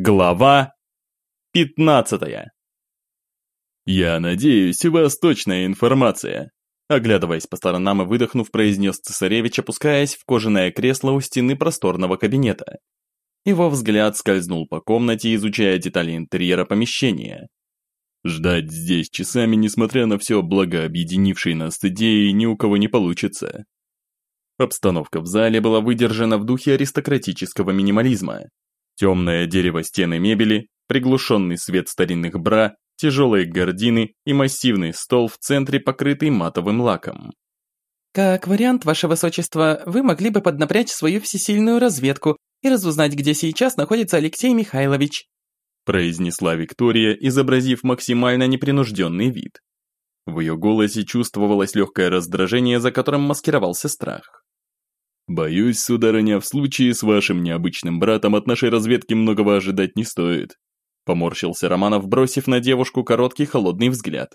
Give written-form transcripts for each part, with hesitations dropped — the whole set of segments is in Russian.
Глава 15. «Я надеюсь, у вас точная информация», оглядываясь по сторонам и выдохнув, произнес цесаревич, опускаясь в кожаное кресло у стены просторного кабинета. Его взгляд скользнул по комнате, изучая детали интерьера помещения. «Ждать здесь часами, несмотря на все благообъединившие нас идеи, ни у кого не получится». Обстановка в зале была выдержана в духе аристократического минимализма. Темное дерево стены мебели, приглушенный свет старинных бра, тяжелые гардины и массивный стол в центре, покрытый матовым лаком. «Как вариант, ваше высочество, вы могли бы поднапрячь свою всесильную разведку и разузнать, где сейчас находится Алексей Михайлович», произнесла Виктория, изобразив максимально непринужденный вид. В ее голосе чувствовалось легкое раздражение, за которым маскировался страх. «Боюсь, сударыня, в случае с вашим необычным братом от нашей разведки многого ожидать не стоит», поморщился Романов, бросив на девушку короткий холодный взгляд.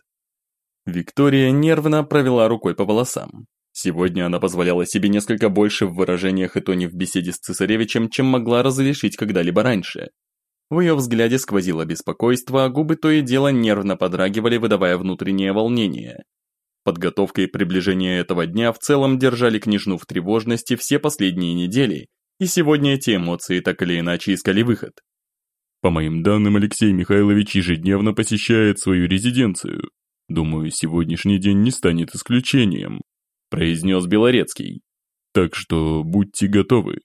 Виктория нервно провела рукой по волосам. Сегодня она позволяла себе несколько больше в выражениях и тоне в беседе с цесаревичем, чем могла разрешить когда-либо раньше. В ее взгляде сквозило беспокойство, а губы то и дело нервно подрагивали, выдавая внутреннее волнение. Подготовка и приближение этого дня в целом держали княжну в тревожности все последние недели, и сегодня эти эмоции так или иначе искали выход. По моим данным, Алексей Михайлович ежедневно посещает свою резиденцию. Думаю, сегодняшний день не станет исключением, произнес Белорецкий. Так что будьте готовы.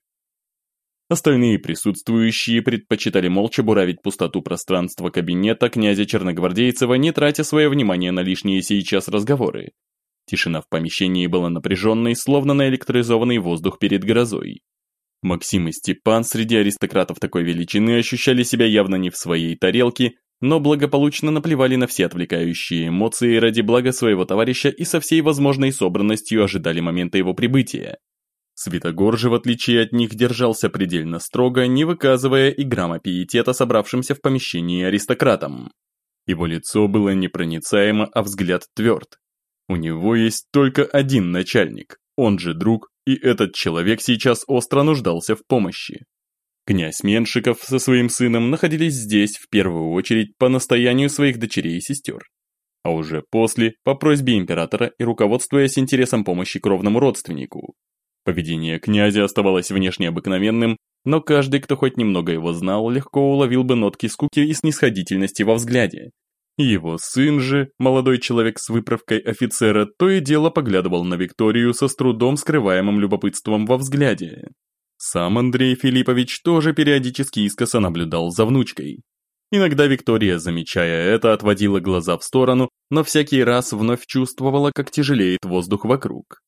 Остальные присутствующие предпочитали молча буравить пустоту пространства кабинета князя Черногвардейцева, не тратя свое внимание на лишние сейчас разговоры. Тишина в помещении была напряженной, словно наэлектризованный воздух перед грозой. Максим и Степан среди аристократов такой величины ощущали себя явно не в своей тарелке, но благополучно наплевали на все отвлекающие эмоции ради блага своего товарища и со всей возможной собранностью ожидали момента его прибытия. Святогор же, в отличие от них, держался предельно строго, не выказывая и грамма пиетета собравшимся в помещении аристократам. Его лицо было непроницаемо, а взгляд тверд. У него есть только один начальник, он же друг, и этот человек сейчас остро нуждался в помощи. Князь Меншиков со своим сыном находились здесь в первую очередь по настоянию своих дочерей и сестер. А уже после, по просьбе императора и руководствуясь интересом помощи кровному родственнику. Поведение князя оставалось внешне обыкновенным, но каждый, кто хоть немного его знал, легко уловил бы нотки скуки и снисходительности во взгляде. Его сын же, молодой человек с выправкой офицера, то и дело поглядывал на Викторию со с трудом скрываемым любопытством во взгляде. Сам Андрей Филиппович тоже периодически искоса наблюдал за внучкой. Иногда Виктория, замечая это, отводила глаза в сторону, но всякий раз вновь чувствовала, как тяжелеет воздух вокруг.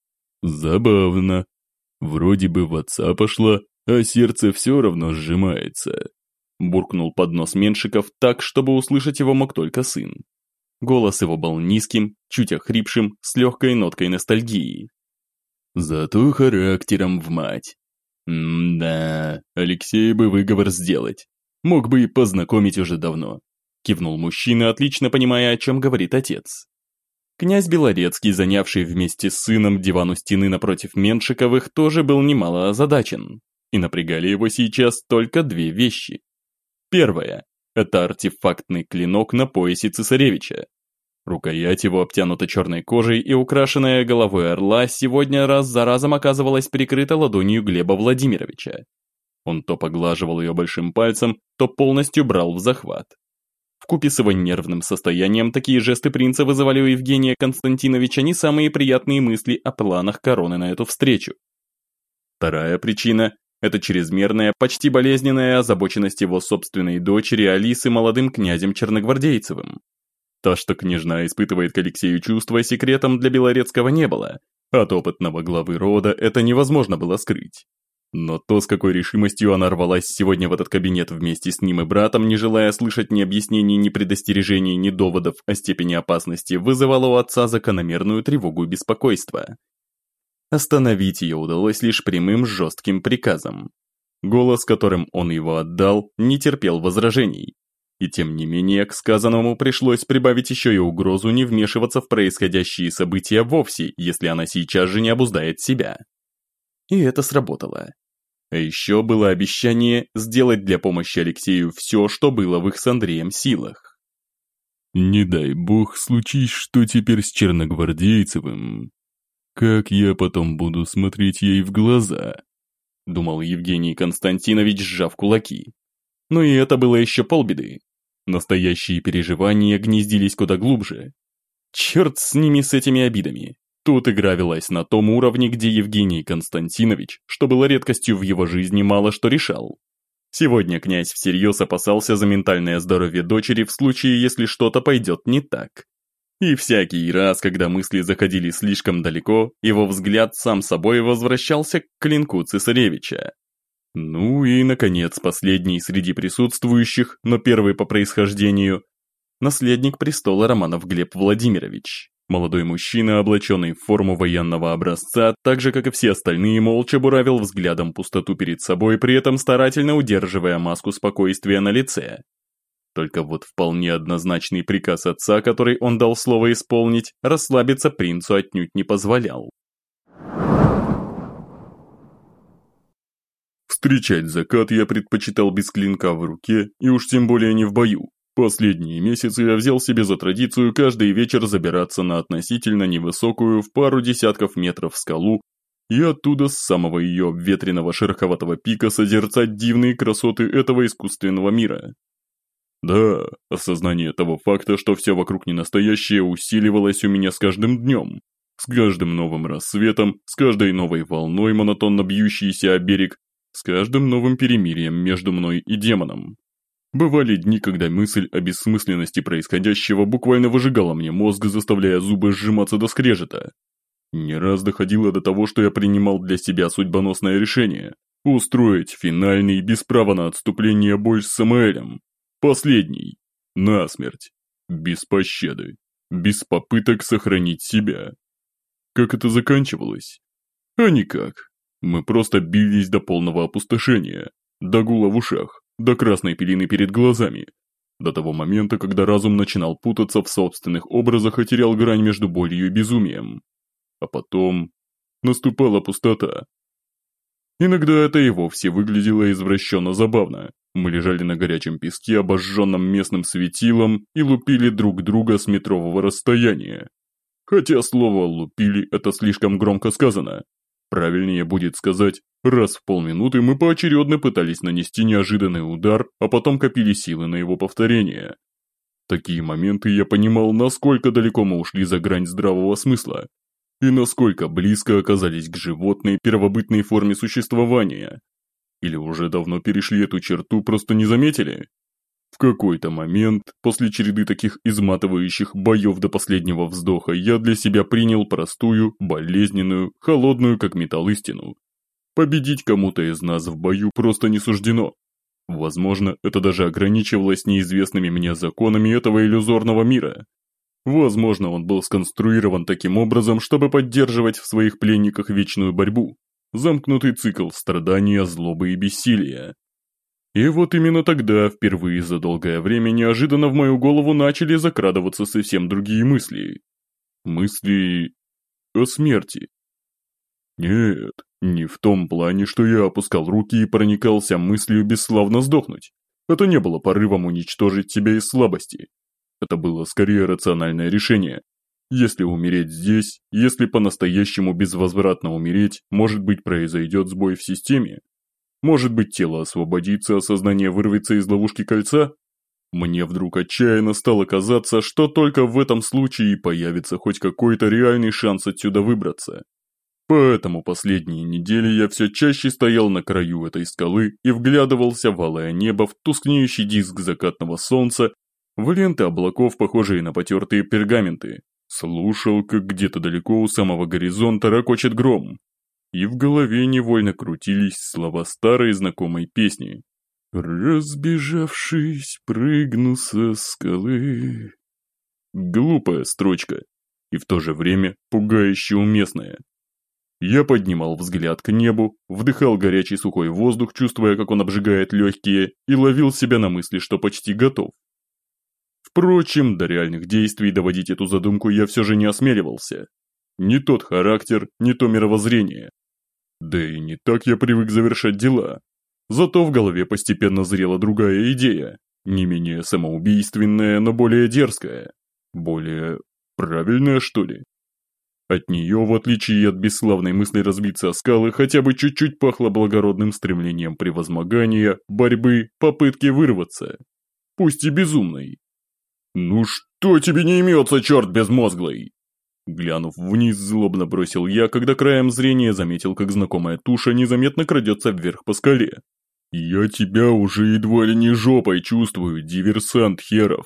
«Забавно. Вроде бы в отца пошла, а сердце все равно сжимается», буркнул под нос Меншиков так, чтобы услышать его мог только сын. Голос его был низким, чуть охрипшим, с легкой ноткой ностальгии. «Зато характером в мать. Да, Алексей бы выговор сделать. Мог бы и познакомить уже давно», кивнул мужчина, отлично понимая, о чем говорит отец. Князь Белорецкий, занявший вместе с сыном диван у стены напротив Меншиковых, тоже был немало озадачен. И напрягали его сейчас только две вещи. Первое – это артефактный клинок на поясе цесаревича. Рукоять его обтянута черной кожей и украшенная головой орла сегодня раз за разом оказывалась прикрыта ладонью Глеба Владимировича. Он то поглаживал ее большим пальцем, то полностью брал в захват. Вкупе с его нервным состоянием такие жесты принца вызывали у Евгения Константиновича не самые приятные мысли о планах короны на эту встречу. Вторая причина – это чрезмерная, почти болезненная озабоченность его собственной дочери Алисы молодым князем Черногвардейцевым. То, что княжна испытывает к Алексею чувства, секретом для Белорецкого не было, от опытного главы рода это невозможно было скрыть. Но то, с какой решимостью она рвалась сегодня в этот кабинет вместе с ним и братом, не желая слышать ни объяснений, ни предостережений, ни доводов о степени опасности, вызывало у отца закономерную тревогу и беспокойство. Остановить ее удалось лишь прямым жестким приказом. Голос, которым он его отдал, не терпел возражений. И тем не менее, к сказанному пришлось прибавить еще и угрозу не вмешиваться в происходящие события вовсе, если она сейчас же не обуздает себя. И это сработало. А еще было обещание сделать для помощи Алексею все, что было в их с Андреем силах. «Не дай бог случись, что теперь с Черногвардейцевым. Как я потом буду смотреть ей в глаза?» Думал Евгений Константинович, сжав кулаки. Но и это было еще полбеды. Настоящие переживания гнездились куда глубже. Черт с ними, с этими обидами. Тут игра велась на том уровне, где Евгений Константинович, что было редкостью в его жизни, мало что решал. Сегодня князь всерьез опасался за ментальное здоровье дочери в случае, если что-то пойдет не так. И всякий раз, когда мысли заходили слишком далеко, его взгляд сам собой возвращался к клинку цесаревича. Ну и, наконец, последний среди присутствующих, но первый по происхождению, наследник престола Романов Глеб Владимирович. Молодой мужчина, облаченный в форму военного образца, так же, как и все остальные, молча буравил взглядом пустоту перед собой, при этом старательно удерживая маску спокойствия на лице. Только вот вполне однозначный приказ отца, который он дал слово исполнить, расслабиться принцу отнюдь не позволял. Встречать закат я предпочитал без клинка в руке, и уж тем более не в бою. Последние месяцы я взял себе за традицию каждый вечер забираться на относительно невысокую в пару десятков метров скалу и оттуда с самого ее обветренного шероховатого пика созерцать дивные красоты этого искусственного мира. Да, осознание того факта, что все вокруг не настоящее, усиливалось у меня с каждым днем. С каждым новым рассветом, с каждой новой волной, монотонно бьющейся о берег, с каждым новым перемирием между мной и демоном. Бывали дни, когда мысль о бессмысленности происходящего буквально выжигала мне мозг, заставляя зубы сжиматься до скрежета. Не раз доходило до того, что я принимал для себя судьбоносное решение – устроить финальный, без права на отступление, бой с Самаэлем. Последний. Насмерть. Без пощады. Без попыток сохранить себя. Как это заканчивалось? А никак. Мы просто бились до полного опустошения, до гула в ушах, до красной пелены перед глазами, до того момента, когда разум начинал путаться в собственных образах и терял грань между болью и безумием. А потом наступала пустота. Иногда это и вовсе выглядело извращенно забавно. Мы лежали на горячем песке, обожженном местным светилом, и лупили друг друга с метрового расстояния. Хотя слово «лупили» это слишком громко сказано. Правильнее будет сказать, раз в полминуты мы поочередно пытались нанести неожиданный удар, а потом копили силы на его повторение. В такие моменты я понимал, насколько далеко мы ушли за грань здравого смысла, и насколько близко оказались к животной первобытной форме существования. Или уже давно перешли эту черту, просто не заметили? В какой-то момент, после череды таких изматывающих боев до последнего вздоха, я для себя принял простую, болезненную, холодную как металл истину. Победить кому-то из нас в бою просто не суждено. Возможно, это даже ограничивалось неизвестными мне законами этого иллюзорного мира. Возможно, он был сконструирован таким образом, чтобы поддерживать в своих пленниках вечную борьбу, замкнутый цикл страдания, злобы и бессилия. И вот именно тогда, впервые за долгое время, неожиданно в мою голову начали закрадываться совсем другие мысли. Мысли о смерти. Нет, не в том плане, что я опускал руки и проникался мыслью бесславно сдохнуть. Это не было порывом уничтожить себя из слабости. Это было скорее рациональное решение. Если умереть здесь, если по-настоящему безвозвратно умереть, может быть, произойдет сбой в системе? Может быть, тело освободится, а сознание вырвется из ловушки кольца? Мне вдруг отчаянно стало казаться, что только в этом случае появится хоть какой-то реальный шанс отсюда выбраться. Поэтому последние недели я все чаще стоял на краю этой скалы и вглядывался в алое небо, в тускнеющий диск закатного солнца, в ленты облаков, похожие на потертые пергаменты. Слушал, как где-то далеко у самого горизонта ракочет гром. И в голове невольно крутились слова старой знакомой песни. «Разбежавшись, прыгну со скалы». Глупая строчка, и в то же время пугающе уместная. Я поднимал взгляд к небу, вдыхал горячий сухой воздух, чувствуя, как он обжигает легкие, и ловил себя на мысли, что почти готов. Впрочем, до реальных действий доводить эту задумку я все же не осмеливался. Не тот характер, не то мировоззрение. Да и не так я привык завершать дела. Зато в голове постепенно зрела другая идея, не менее самоубийственная, но более дерзкая. Более правильная, что ли? От нее, в отличие от бесславной мысли разбиться о скалы, хотя бы чуть-чуть пахло благородным стремлением превозмогания, борьбы, попытки вырваться. Пусть и безумной. «Ну что тебе не имется, черт безмозглый?» Глянув вниз, злобно бросил я, когда краем зрения заметил, как знакомая туша незаметно крадется вверх по скале. «Я тебя уже едва ли не жопой чувствую, диверсант херов!»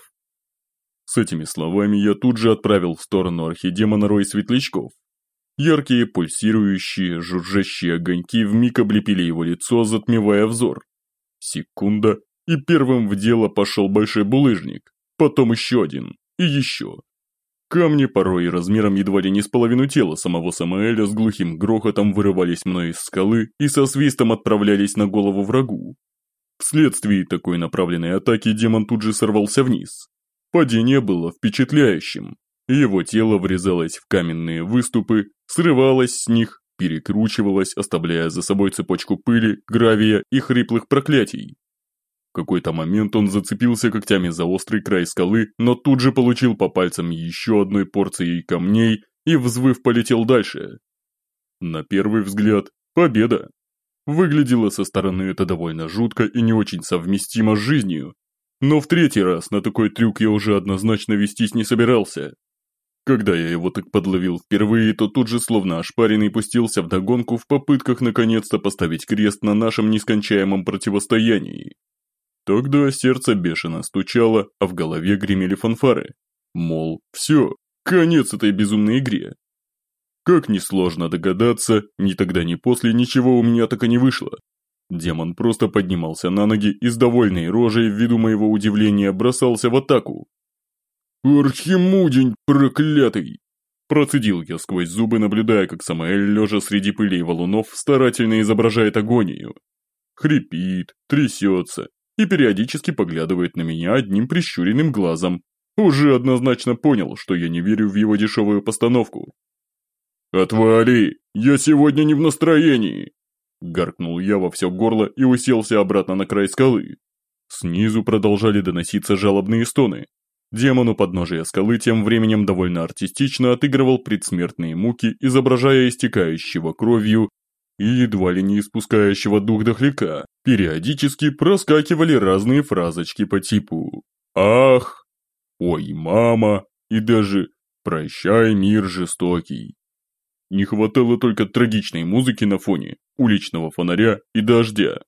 С этими словами я тут же отправил в сторону архидемона рой светлячков. Яркие, пульсирующие, жужжащие огоньки вмиг облепили его лицо, затмевая взор. Секунда, и первым в дело пошел большой булыжник, потом еще один, и еще. Камни, порой размером едва ли не с половину тела самого Самаэля, с глухим грохотом вырывались мной из скалы и со свистом отправлялись на голову врагу. Вследствие такой направленной атаки демон тут же сорвался вниз. Падение было впечатляющим. Его тело врезалось в каменные выступы, срывалось с них, перекручивалось, оставляя за собой цепочку пыли, гравия и хриплых проклятий. В какой-то момент он зацепился когтями за острый край скалы, но тут же получил по пальцам еще одной порцией камней и, взвыв, полетел дальше. На первый взгляд, победа. Выглядело со стороны это довольно жутко и не очень совместимо с жизнью. Но в третий раз на такой трюк я уже однозначно вестись не собирался. Когда я его так подловил впервые, то тут же словно ошпаренный пустился вдогонку в попытках наконец-то поставить крест на нашем нескончаемом противостоянии. Тогда сердце бешено стучало, а в голове гремели фанфары. Мол, все, конец этой безумной игре. Как несложно догадаться, ни тогда, ни после ничего у меня так и не вышло. Демон просто поднимался на ноги и с довольной рожей, ввиду моего удивления, бросался в атаку. «Архимудень проклятый!» Процедил я сквозь зубы, наблюдая, как Самаэль, лежа среди пыли и валунов, старательно изображает агонию. Хрипит, трясется и периодически поглядывает на меня одним прищуренным глазом. Уже однозначно понял, что я не верю в его дешевую постановку. «Отвали! Я сегодня не в настроении!» Гаркнул я во все горло и уселся обратно на край скалы. Снизу продолжали доноситься жалобные стоны. Демон у подножия скалы тем временем довольно артистично отыгрывал предсмертные муки, изображая истекающего кровью и едва ли не испускающего дух дохляка. Периодически проскакивали разные фразочки по типу «Ах», «Ой, мама» и даже «Прощай, мир жестокий». Не хватало только трагичной музыки на фоне, уличного фонаря и дождя.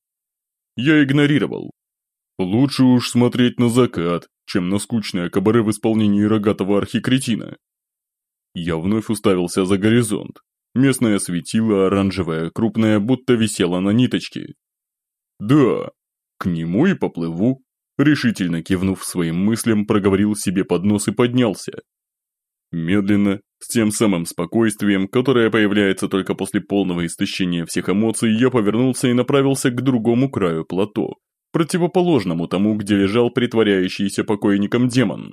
Я игнорировал. Лучше уж смотреть на закат, чем на скучное кабаре в исполнении рогатого архикретина. Я вновь уставился за горизонт. Местное светило, оранжевое, крупное, будто висело на ниточке. Да, к нему и поплыву. Решительно кивнув своим мыслям, проговорил себе под нос и поднялся. Медленно, с тем самым спокойствием, которое появляется только после полного истощения всех эмоций, я повернулся и направился к другому краю плато, противоположному тому, где лежал притворяющийся покойником демон.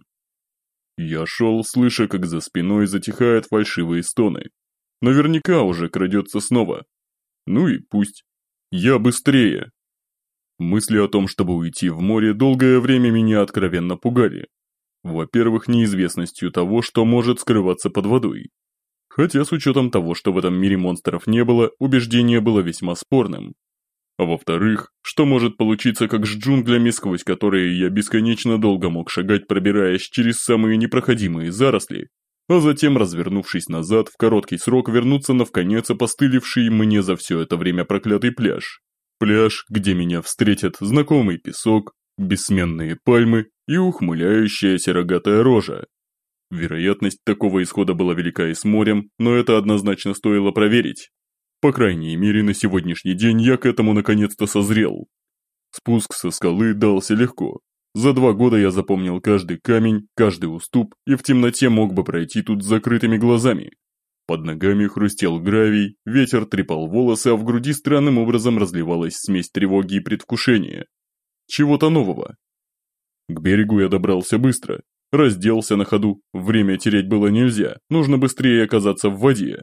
Я шел, слыша, как за спиной затихают фальшивые стоны. Наверняка уже крадется снова. Ну и пусть. Я быстрее. Мысли о том, чтобы уйти в море, долгое время меня откровенно пугали. Во-первых, неизвестностью того, что может скрываться под водой. Хотя с учетом того, что в этом мире монстров не было, убеждение было весьма спорным. А во-вторых, что может получиться как с джунглями, сквозь которые я бесконечно долго мог шагать, пробираясь через самые непроходимые заросли, а затем, развернувшись назад, в короткий срок вернуться навконец опостылевший мне за все это время проклятый пляж. Пляж, где меня встретят знакомый песок, бессменные пальмы и ухмыляющаяся рогатая рожа. Вероятность такого исхода была велика и с морем, но это однозначно стоило проверить. По крайней мере, на сегодняшний день я к этому наконец-то созрел. Спуск со скалы дался легко. За 2 года я запомнил каждый камень, каждый уступ и в темноте мог бы пройти тут с закрытыми глазами. Под ногами хрустел гравий, ветер трепал волосы, а в груди странным образом разливалась смесь тревоги и предвкушения. Чего-то нового. К берегу я добрался быстро, разделся на ходу, время терять было нельзя, нужно быстрее оказаться в воде.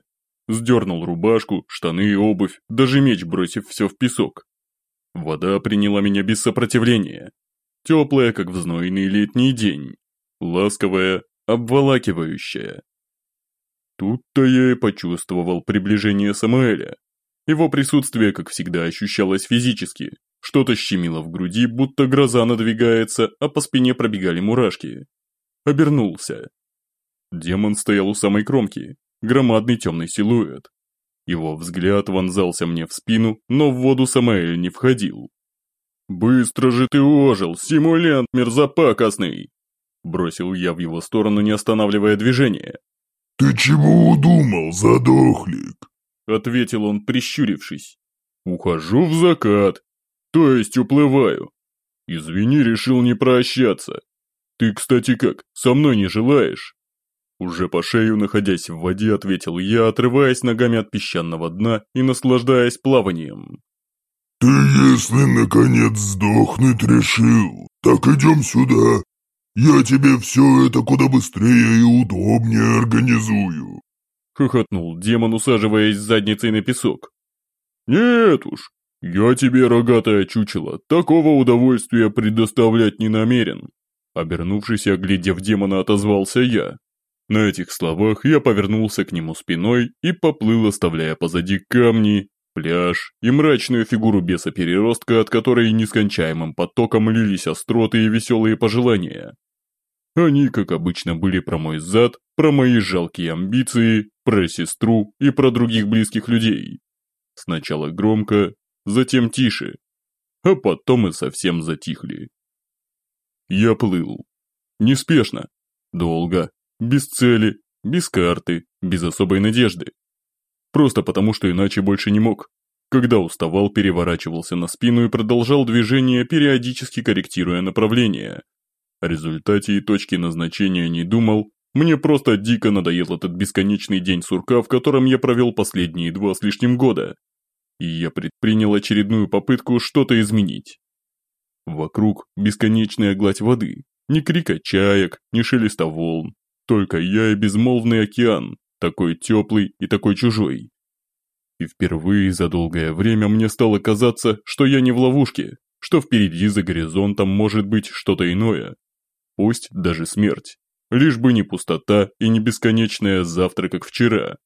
Сдернул рубашку, штаны и обувь, даже меч бросив все в песок. Вода приняла меня без сопротивления. Теплая, как в знойный летний день. Ласковая, обволакивающая. Тут-то я и почувствовал приближение Самаэля. Его присутствие, как всегда, ощущалось физически. Что-то щемило в груди, будто гроза надвигается, а по спине пробегали мурашки. Обернулся. Демон стоял у самой кромки, громадный темный силуэт. Его взгляд вонзался мне в спину, но в воду Самаэль не входил. «Быстро же ты ожил, симулянт мерзопакостный!» Бросил я в его сторону, не останавливая движение. «Ты чего удумал, задохлик?» Ответил он, прищурившись. «Ухожу в закат, то есть уплываю. Извини, решил не прощаться. Ты, кстати, как, со мной не желаешь?» Уже по шею, находясь в воде, ответил я, отрываясь ногами от песчаного дна и наслаждаясь плаванием. «Ты, если наконец сдохнуть решил, так идем сюда. Я тебе все это куда быстрее и удобнее организую», — хохотнул демон, усаживаясь задницей на песок. «Нет уж, я тебе, рогатое чучело, такого удовольствия предоставлять не намерен», — обернувшись и оглядев демона, отозвался я. На этих словах я повернулся к нему спиной и поплыл, оставляя позади камни, пляж и мрачную фигуру беса-переростка, от которой нескончаемым потоком лились остроты и веселые пожелания. Они, как обычно, были про мой зад, про мои жалкие амбиции, про сестру и про других близких людей. Сначала громко, затем тише, а потом и совсем затихли. Я плыл. Неспешно, долго, без цели, без карты, без особой надежды. Просто потому, что иначе больше не мог. Когда уставал, переворачивался на спину и продолжал движение, периодически корректируя направление. О результате и точке назначения не думал, мне просто дико надоел этот бесконечный день сурка, в котором я провел последние 2 с лишним года. И я предпринял очередную попытку что-то изменить. Вокруг бесконечная гладь воды, ни крика чаек, ни шелеста волн. Только я и безмолвный океан, такой теплый и такой чужой. И впервые за долгое время мне стало казаться, что я не в ловушке, что впереди за горизонтом может быть что-то иное. Пусть даже смерть, лишь бы не пустота и не бесконечное завтра, как вчера.